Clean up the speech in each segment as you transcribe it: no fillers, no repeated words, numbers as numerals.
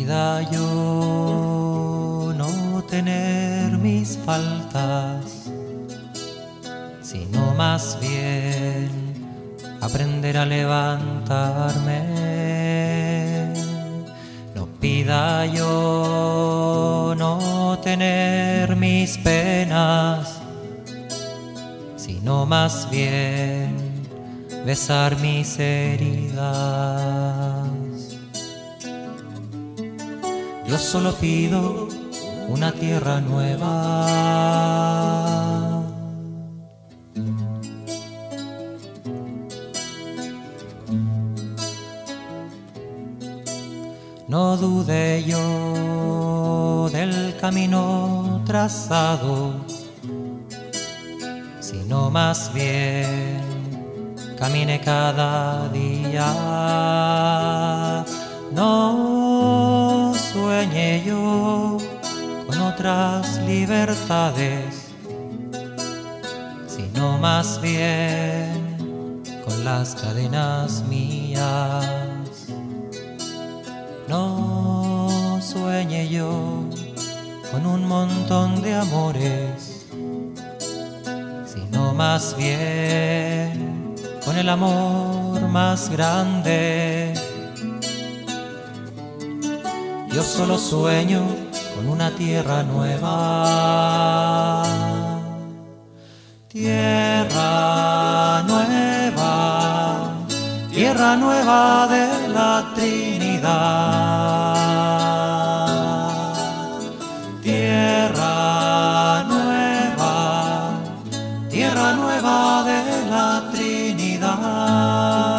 pida yo no tener mis faltas, sino más bien aprender a levantarme. No pida yo no tener mis penas, sino más bien besar mis heridas. Yo solo pido una tierra nueva, no dude yo del camino trazado, sino más bien camine cada día. No sueñe yo con otras libertades, sino más bien con las cadenas mías. No sueñe yo con un montón de amores, sino más bien con el amor más grande. Yo solo sueño con una tierra nueva, tierra nueva, tierra nueva de la Trinidad, tierra nueva de la Trinidad.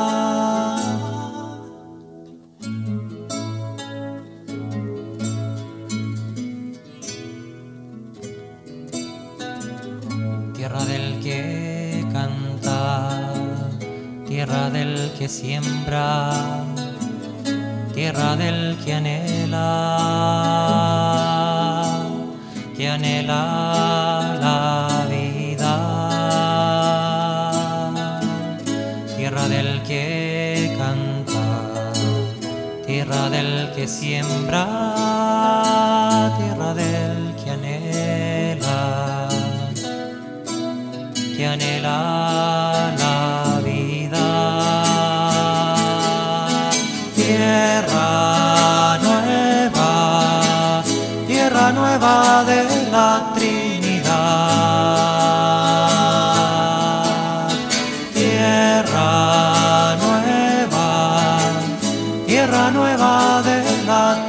Tierra del que canta, tierra del que siembra, tierra del que anhela la vida, tierra del que canta, tierra del que siembra, tierra del que anhela la vida. Tierra nueva de la Trinidad, tierra nueva de la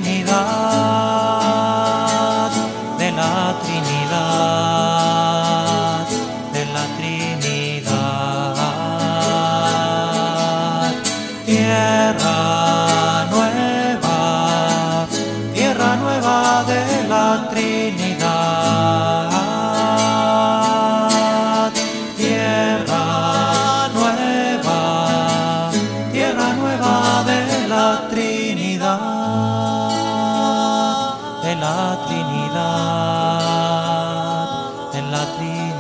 Trinidad, de la Trinidad, de la Trinidad. Tierra nueva de la Trinidad, tierra nueva de la Trinidad, de la Trinidad, de la Trinidad.